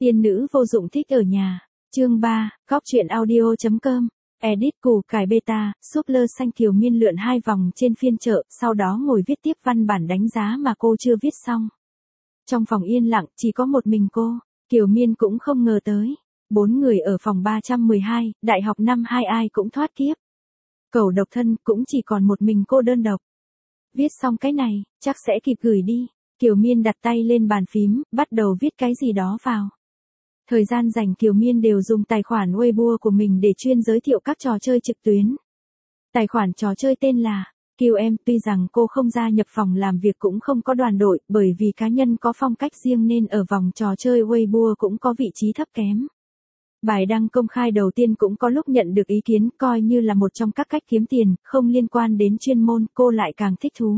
Tiên nữ vô dụng thích ở nhà. Chương 3, Góc truyện audio.com. Edit củ cải beta, súp lơ xanh Kiều Miên lượn 2 vòng trên phiên chợ, sau đó ngồi viết tiếp văn bản đánh giá mà cô chưa viết xong. Trong phòng yên lặng, chỉ có một mình cô, Kiều Miên cũng không ngờ tới. 4 người ở phòng 312, đại học năm 2 ai cũng thoát kiếp. Cẩu độc thân, cũng chỉ còn một mình cô đơn độc. Viết xong cái này, chắc sẽ kịp gửi đi. Kiều Miên đặt tay lên bàn phím, bắt đầu viết cái gì đó vào. Thời gian rảnh Kiều Miên đều dùng tài khoản Weibo của mình để chuyên giới thiệu các trò chơi trực tuyến. Tài khoản trò chơi tên là QM, tuy rằng cô không gia nhập phòng làm việc cũng không có đoàn đội, bởi vì cá nhân có phong cách riêng nên ở vòng trò chơi Weibo cũng có vị trí thấp kém. Bài đăng công khai đầu tiên cũng có lúc nhận được ý kiến, coi như là một trong các cách kiếm tiền, không liên quan đến chuyên môn, cô lại càng thích thú.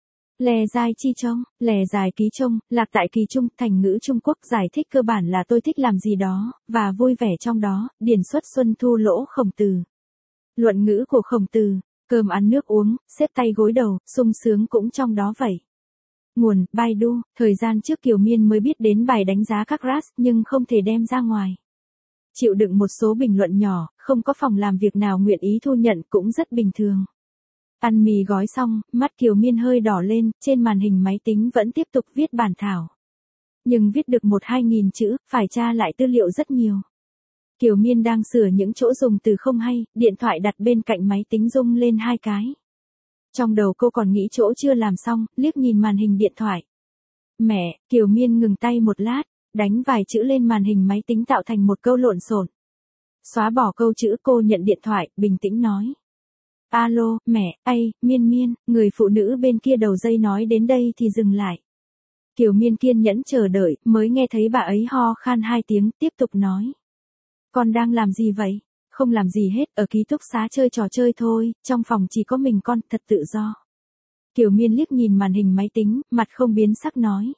Lè dài chi trông, lè dài ký trông, lạc tại kỳ trung, thành ngữ Trung Quốc giải thích cơ bản là tôi thích làm gì đó, và vui vẻ trong đó, điển xuất xuân thu lỗ Khổng Tử. Luận ngữ của Khổng Tử, cơm ăn nước uống, xếp tay gối đầu, sung sướng cũng trong đó vậy. Nguồn, Baidu, thời gian trước Kiều Miên mới biết đến bài đánh giá các RAS nhưng không thể đem ra ngoài. Chịu đựng một số bình luận nhỏ, không có phòng làm việc nào nguyện ý thu nhận cũng rất bình thường. Ăn mì gói xong, mắt Kiều Miên hơi đỏ lên, trên màn hình máy tính vẫn tiếp tục viết bản thảo. Nhưng viết được 1-2 nghìn chữ, phải tra lại tư liệu rất nhiều. Kiều Miên đang sửa những chỗ dùng từ không hay, điện thoại đặt bên cạnh máy tính rung lên 2 cái. Trong đầu cô còn nghĩ chỗ chưa làm xong, liếc nhìn màn hình điện thoại. Mẹ, Kiều Miên ngừng tay một lát, đánh vài chữ lên màn hình máy tính tạo thành một câu lộn xộn. Xóa bỏ câu chữ, cô nhận điện thoại, bình tĩnh nói. Alo, mẹ, Miên Miên, người phụ nữ bên kia đầu dây nói đến đây thì dừng lại. Kiều Miên kiên nhẫn chờ đợi, mới nghe thấy bà ấy ho khan 2 tiếng, tiếp tục nói. Con đang làm gì vậy? Không làm gì hết, ở ký túc xá chơi trò chơi thôi, trong phòng chỉ có mình con, thật tự do. Kiều Miên liếc nhìn màn hình máy tính, mặt không biến sắc nói.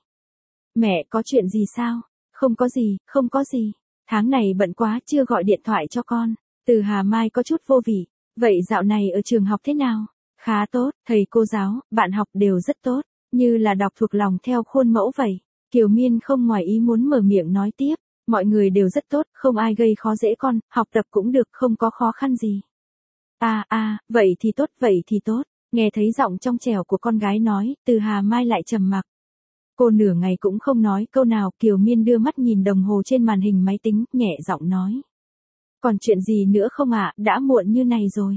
Mẹ, có chuyện gì sao? Không có gì, không có gì. Tháng này bận quá, chưa gọi điện thoại cho con. Từ Hà Mai có chút vô vị. Vậy dạo này ở trường học thế nào? Khá tốt, thầy cô giáo, bạn học đều rất tốt, như là đọc thuộc lòng theo khuôn mẫu vậy. Kiều Miên không ngoài ý muốn mở miệng nói tiếp, mọi người đều rất tốt, không ai gây khó dễ con, học tập cũng được, không có khó khăn gì. Vậy thì tốt, vậy thì tốt. Nghe thấy giọng trong trẻo của con gái nói, Từ Hà Mai lại trầm mặc. Cô nửa ngày cũng không nói câu nào, Kiều Miên đưa mắt nhìn đồng hồ trên màn hình máy tính, nhẹ giọng nói. Còn chuyện gì nữa không ạ, đã muộn như này rồi.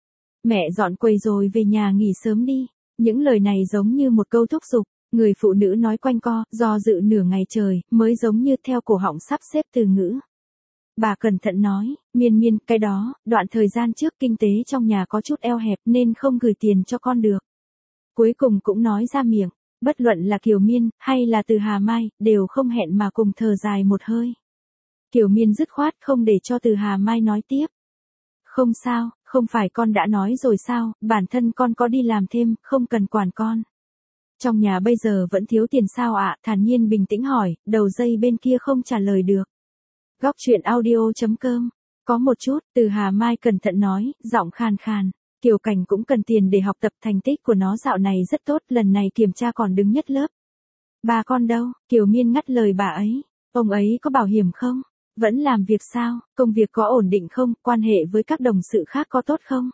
Mẹ dọn quầy rồi về nhà nghỉ sớm đi. Những lời này giống như một câu thúc giục, người phụ nữ nói quanh co, do dự nửa ngày trời, mới giống như theo cổ họng sắp xếp từ ngữ. Bà cẩn thận nói, Miên, cái đó, đoạn thời gian trước kinh tế trong nhà có chút eo hẹp nên không gửi tiền cho con được. Cuối cùng cũng nói ra miệng, bất luận là Kiều Miên, hay là Từ Hà Mai, đều không hẹn mà cùng thở dài một hơi. Kiều Miên dứt khoát không để cho Từ Hà Mai nói tiếp. Không sao, không phải con đã nói rồi sao, bản thân con có đi làm thêm, không cần quản con. Trong nhà bây giờ vẫn thiếu tiền sao ạ, thản nhiên bình tĩnh hỏi, đầu dây bên kia không trả lời được. Góc truyện audio.com. Có một chút, Từ Hà Mai cẩn thận nói, giọng khàn khàn. Kiều Cảnh cũng cần tiền để học tập, thành tích của nó dạo này rất tốt, lần này kiểm tra còn đứng nhất lớp. Bà con đâu? Kiều Miên ngắt lời bà ấy. Ông ấy có bảo hiểm không? Vẫn làm việc sao? Công việc có ổn định không? Quan hệ với các đồng sự khác có tốt không?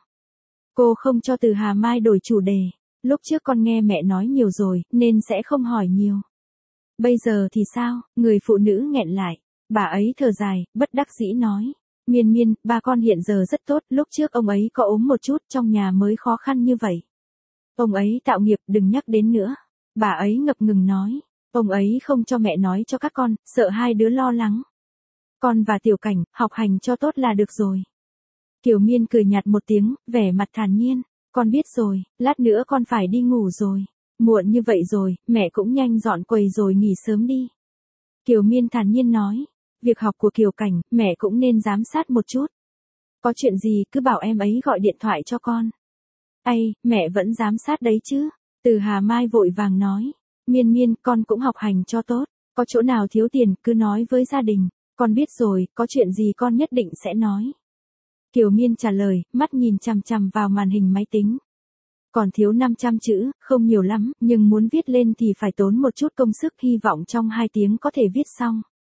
Cô không cho Từ Hà Mai đổi chủ đề. Lúc trước con nghe mẹ nói nhiều rồi, nên sẽ không hỏi nhiều. Bây giờ thì sao? Người phụ nữ nghẹn lại. Bà ấy thở dài, bất đắc dĩ nói. Miên, ba con hiện giờ rất tốt, lúc trước ông ấy có ốm một chút, trong nhà mới khó khăn như vậy. Ông ấy tạo nghiệp, đừng nhắc đến nữa. Bà ấy ngập ngừng nói. Ông ấy không cho mẹ nói cho các con, sợ hai đứa lo lắng. Con và Tiểu Cảnh, học hành cho tốt là được rồi. Kiều Miên cười nhạt một tiếng, vẻ mặt thản nhiên. Con biết rồi, lát nữa con phải đi ngủ rồi. Muộn như vậy rồi, mẹ cũng nhanh dọn quầy rồi nghỉ sớm đi. Kiều Miên thản nhiên nói. Việc học của Kiều Cảnh, mẹ cũng nên giám sát một chút. Có chuyện gì cứ bảo em ấy gọi điện thoại cho con. Mẹ vẫn giám sát đấy chứ. Từ Hà Mai vội vàng nói. Miên, con cũng học hành cho tốt. Có chỗ nào thiếu tiền, cứ nói với gia đình. Con biết rồi, có chuyện gì con nhất định sẽ nói. Kiều Miên trả lời, mắt nhìn chằm chằm vào màn hình máy tính. Còn thiếu 500 chữ, không nhiều lắm, nhưng muốn viết lên thì phải tốn một chút công sức, hy vọng trong 2 tiếng có thể viết xong.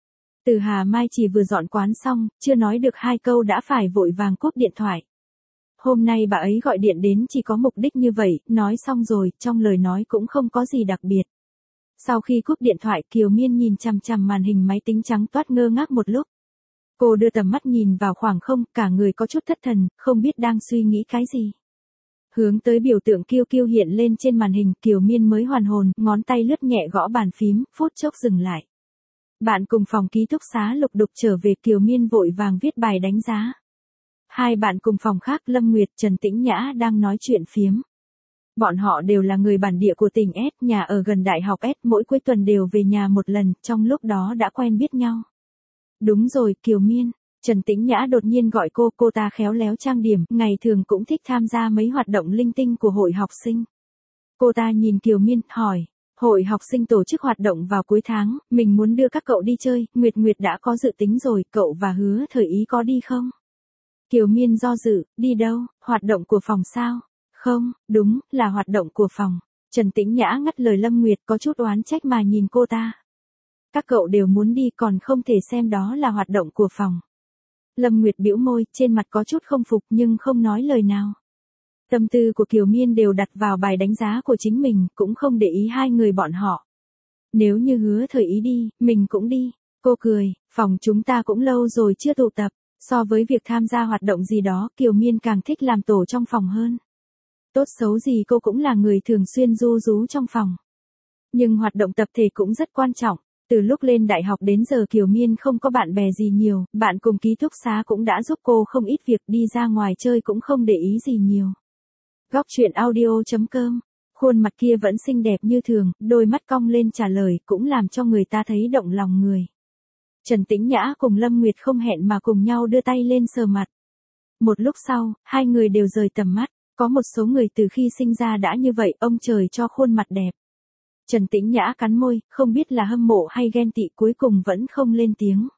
Từ Hà Mai chỉ vừa dọn quán xong, chưa nói được 2 câu đã phải vội vàng cúp điện thoại. Hôm nay bà ấy gọi điện đến chỉ có mục đích như vậy, nói xong rồi, trong lời nói cũng không có gì đặc biệt. Sau khi cúp điện thoại, Kiều Miên nhìn chằm chằm màn hình máy tính trắng toát ngơ ngác một lúc. Cô đưa tầm mắt nhìn vào khoảng không, cả người có chút thất thần, không biết đang suy nghĩ cái gì. Hướng tới biểu tượng kiêu kiêu hiện lên trên màn hình, Kiều Miên mới hoàn hồn, ngón tay lướt nhẹ gõ bàn phím, phút chốc dừng lại. Bạn cùng phòng ký túc xá lục đục trở về, Kiều Miên vội vàng viết bài đánh giá. Hai bạn cùng phòng khác Lâm Nguyệt, Trần Tĩnh Nhã đang nói chuyện phiếm. Bọn họ đều là người bản địa của tỉnh S, nhà ở gần đại học S, mỗi cuối tuần đều về nhà một lần, trong lúc đó đã quen biết nhau. Đúng rồi, Kiều Miên. Trần Tĩnh Nhã đột nhiên gọi cô ta khéo léo trang điểm, ngày thường cũng thích tham gia mấy hoạt động linh tinh của hội học sinh. Cô ta nhìn Kiều Miên, hỏi, hội học sinh tổ chức hoạt động vào cuối tháng, mình muốn đưa các cậu đi chơi, Nguyệt đã có dự tính rồi, cậu và Hứa Thời Ý có đi không? Kiều Miên do dự, đi đâu, hoạt động của phòng sao? Không, đúng, là hoạt động của phòng. Trần Tĩnh Nhã ngắt lời Lâm Nguyệt, có chút oán trách mà nhìn cô ta. Các cậu đều muốn đi còn không thể xem đó là hoạt động của phòng. Lâm Nguyệt bĩu môi, trên mặt có chút không phục nhưng không nói lời nào. Tâm tư của Kiều Miên đều đặt vào bài đánh giá của chính mình, cũng không để ý hai người bọn họ. Nếu như Hứa Thời Ý đi, mình cũng đi. Cô cười, phòng chúng ta cũng lâu rồi chưa tụ tập. So với việc tham gia hoạt động gì đó, Kiều Miên càng thích làm tổ trong phòng hơn. Tốt xấu gì cô cũng là người thường xuyên ru rú trong phòng. Nhưng hoạt động tập thể cũng rất quan trọng. Từ lúc lên đại học đến giờ Kiều Miên không có bạn bè gì nhiều, bạn cùng ký túc xá cũng đã giúp cô không ít việc, đi ra ngoài chơi cũng không để ý gì nhiều. Góc truyện audio.com. Khuôn mặt kia vẫn xinh đẹp như thường, đôi mắt cong lên trả lời cũng làm cho người ta thấy động lòng người. Trần Tĩnh Nhã cùng Lâm Nguyệt không hẹn mà cùng nhau đưa tay lên sờ mặt. Một lúc sau, hai người đều rời tầm mắt, có một số người từ khi sinh ra đã như vậy, ông trời cho khuôn mặt đẹp. Trần Tĩnh Nhã cắn môi, không biết là hâm mộ hay ghen tị, cuối cùng vẫn không lên tiếng.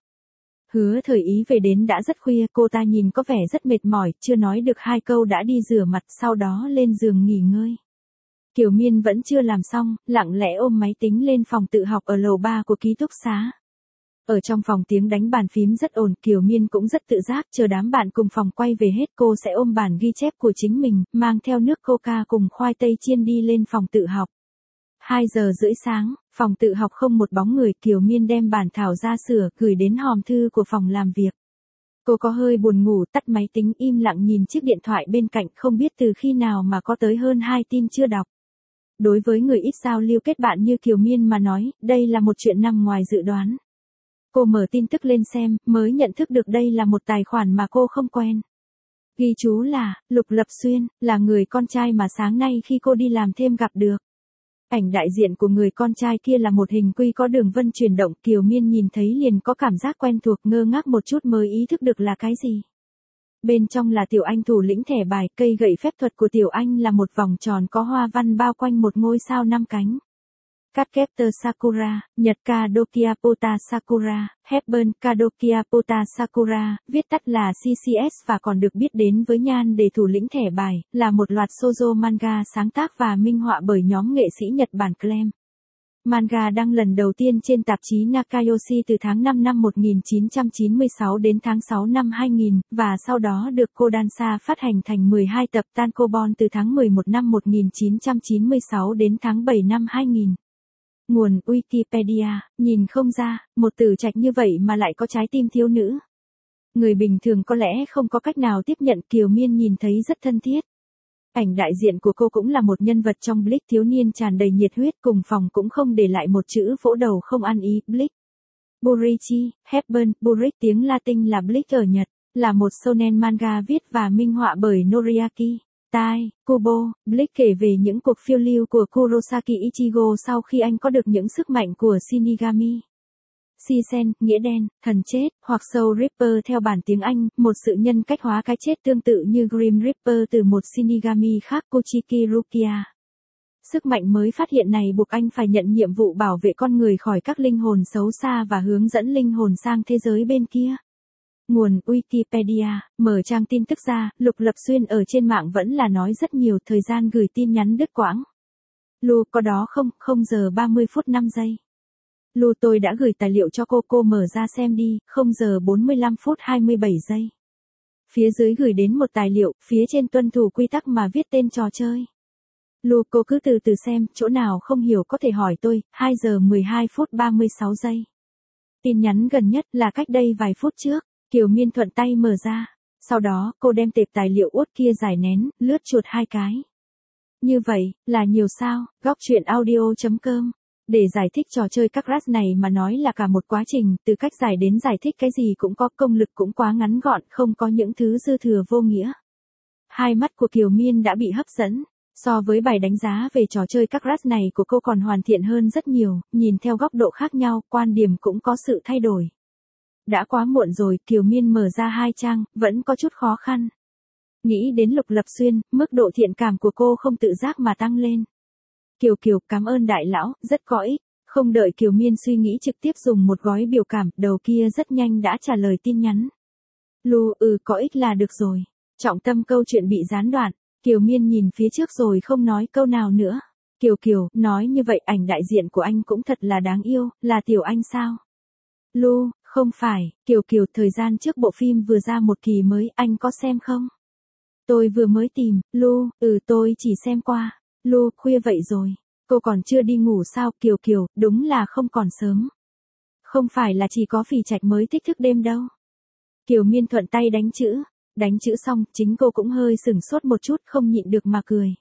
Hứa Thời Ý về đến đã rất khuya, cô ta nhìn có vẻ rất mệt mỏi, chưa nói được 2 câu đã đi rửa mặt, sau đó lên giường nghỉ ngơi. Kiều Miên vẫn chưa làm xong, lặng lẽ ôm máy tính lên phòng tự học ở lầu 3 của ký túc xá. Ở trong phòng tiếng đánh bàn phím rất ồn, Kiều Miên cũng rất tự giác, chờ đám bạn cùng phòng quay về hết cô sẽ ôm bản ghi chép của chính mình, mang theo nước coca cùng khoai tây chiên đi lên phòng tự học. 2 giờ rưỡi sáng, phòng tự học không một bóng người, Kiều Miên đem bản thảo ra sửa, gửi đến hòm thư của phòng làm việc. Cô có hơi buồn ngủ, tắt máy tính im lặng nhìn chiếc điện thoại bên cạnh, không biết từ khi nào mà có tới hơn 2 tin chưa đọc. Đối với người ít giao lưu kết bạn như Kiều Miên mà nói, đây là một chuyện nằm ngoài dự đoán. Cô mở tin tức lên xem, mới nhận thức được đây là một tài khoản mà cô không quen. Ghi chú là, Lục Lập Xuyên, là người con trai mà sáng nay khi cô đi làm thêm gặp được. Ảnh đại diện của người con trai kia là một hình quy có đường vân chuyển động, Kiều Miên nhìn thấy liền có cảm giác quen thuộc, ngơ ngác một chút mới ý thức được là cái gì. Bên trong là Tiểu Anh thủ lĩnh thẻ bài, cây gậy phép thuật của Tiểu Anh là một vòng tròn có hoa văn bao quanh một ngôi sao 5 cánh. Cardcaptor Sakura, Nhật Kadokia Pota Sakura, Hepburn Kadokia Pota Sakura, viết tắt là CCS và còn được biết đến với nhan đề thủ lĩnh thẻ bài, là một loạt shoujo manga sáng tác và minh họa bởi nhóm nghệ sĩ Nhật Bản Clam. Manga đăng lần đầu tiên trên tạp chí Nakayoshi từ tháng 5 năm 1996 đến tháng 6 năm 2000, và sau đó được Kodansha phát hành thành 12 tập tankobon từ tháng 11 năm 1996 đến tháng 7 năm 2000. Nguồn Wikipedia, nhìn không ra, một từ trạch như vậy mà lại có trái tim thiếu nữ. Người bình thường có lẽ không có cách nào tiếp nhận, Kiều Miên nhìn thấy rất thân thiết. Ảnh đại diện của cô cũng là một nhân vật trong Bleach, thiếu niên tràn đầy nhiệt huyết, cùng phòng cũng không để lại một chữ vỗ đầu không ăn ý. Bleach. Burichi, Hepburn, Burick tiếng Latin là Bleach ở Nhật, là một shonen manga viết và minh họa bởi Noriaki Tai Kubo. Bleach kể về những cuộc phiêu lưu của Kurosaki Ichigo sau khi anh có được những sức mạnh của Shinigami. Shisen, nghĩa đen, thần chết, hoặc Soul Reaper theo bản tiếng Anh, một sự nhân cách hóa cái chết tương tự như Grim Reaper từ một Shinigami khác, Kuchiki Rukia. Sức mạnh mới phát hiện này buộc anh phải nhận nhiệm vụ bảo vệ con người khỏi các linh hồn xấu xa và hướng dẫn linh hồn sang thế giới bên kia. Nguồn Wikipedia, mở trang tin tức ra, Lục Lập Xuyên ở trên mạng vẫn là nói rất nhiều, thời gian gửi tin nhắn đứt quãng. Lu có đó không, 0 giờ 30 phút 5 giây. Lu, tôi đã gửi tài liệu cho cô mở ra xem đi, 0 giờ 45 phút 27 giây. Phía dưới gửi đến một tài liệu, phía trên tuân thủ quy tắc mà viết tên trò chơi. Lu, cô cứ từ từ xem, chỗ nào không hiểu có thể hỏi tôi, 2 giờ 12 phút 36 giây. Tin nhắn gần nhất là cách đây vài phút trước, Kiều Miên thuận tay mở ra. Sau đó, cô đem tệp tài liệu uất kia giải nén, lướt chuột 2 cái. Như vậy, là nhiều sao, góc chuyện audio.com. Để giải thích trò chơi các rat này mà nói là cả một quá trình, từ cách giải đến giải thích cái gì cũng có, công lực cũng quá ngắn gọn, không có những thứ dư thừa vô nghĩa. Hai mắt của Kiều Miên đã bị hấp dẫn. So với bài đánh giá về trò chơi các rat này của cô còn hoàn thiện hơn rất nhiều, nhìn theo góc độ khác nhau, quan điểm cũng có sự thay đổi. Đã quá muộn rồi, Kiều Miên mở ra 2 trang, vẫn có chút khó khăn. Nghĩ đến Lục Lập Xuyên, mức độ thiện cảm của cô không tự giác mà tăng lên. Kiều, cảm ơn đại lão, rất có ích. Không đợi Kiều Miên suy nghĩ, trực tiếp dùng một gói biểu cảm, đầu kia rất nhanh đã trả lời tin nhắn. Lu, có ích là được rồi. Trọng tâm câu chuyện bị gián đoạn. Kiều Miên nhìn phía trước rồi không nói câu nào nữa. Kiều, nói như vậy ảnh đại diện của anh cũng thật là đáng yêu, là Tiểu Anh sao? Lu, không phải, Kiều, thời gian trước bộ phim vừa ra một kỳ mới, anh có xem không? Tôi vừa mới tìm, Lu, tôi chỉ xem qua. Lu, khuya vậy rồi, cô còn chưa đi ngủ sao? Kiều, đúng là không còn sớm. Không phải là chỉ có Phỉ Trạch mới thích thức đêm đâu. Kiều Miên thuận tay đánh chữ xong, chính cô cũng hơi sửng sốt một chút, không nhịn được mà cười.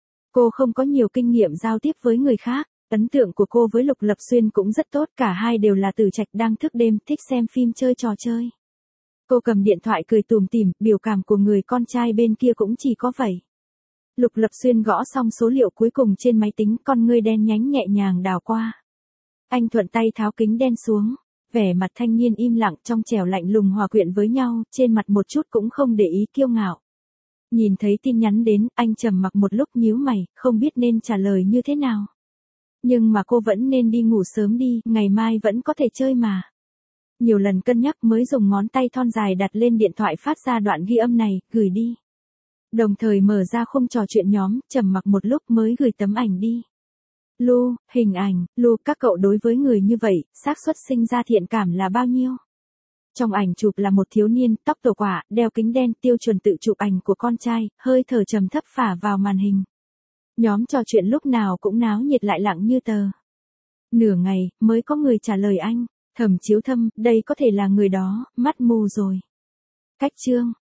Cô không có nhiều kinh nghiệm giao tiếp với người khác, ấn tượng của cô với Lục Lập Xuyên cũng rất tốt, cả hai đều là tử trạch đang thức đêm, thích xem phim chơi trò chơi. Cô cầm điện thoại cười tủm tỉm, biểu cảm của người con trai bên kia cũng chỉ có vậy. Lục Lập Xuyên gõ xong số liệu cuối cùng trên máy tính, con ngươi đen nhánh nhẹ nhàng đảo qua. Anh thuận tay tháo kính đen xuống. Vẻ mặt thanh niên im lặng, trong trẻo lạnh lùng hòa quyện với nhau, trên mặt một chút cũng không để ý kiêu ngạo. Nhìn thấy tin nhắn đến, anh trầm mặc một lúc nhíu mày, không biết nên trả lời như thế nào. Nhưng mà cô vẫn nên đi ngủ sớm đi, ngày mai vẫn có thể chơi mà. Nhiều lần cân nhắc mới dùng ngón tay thon dài đặt lên điện thoại phát ra đoạn ghi âm này, gửi đi. Đồng thời mở ra khung trò chuyện nhóm, trầm mặc một lúc mới gửi tấm ảnh đi. Lu, hình ảnh, Lu, các cậu đối với người như vậy, xác suất sinh ra thiện cảm là bao nhiêu? Trong ảnh chụp là một thiếu niên, tóc tổ quả, đeo kính đen, tiêu chuẩn tự chụp ảnh của con trai, hơi thở trầm thấp phả vào màn hình. Nhóm trò chuyện lúc nào cũng náo nhiệt lại lặng như tờ. Nửa ngày, mới có người trả lời anh, Thẩm Chiếu Thâm, đây có thể là người đó, mắt mù rồi. Cách chương.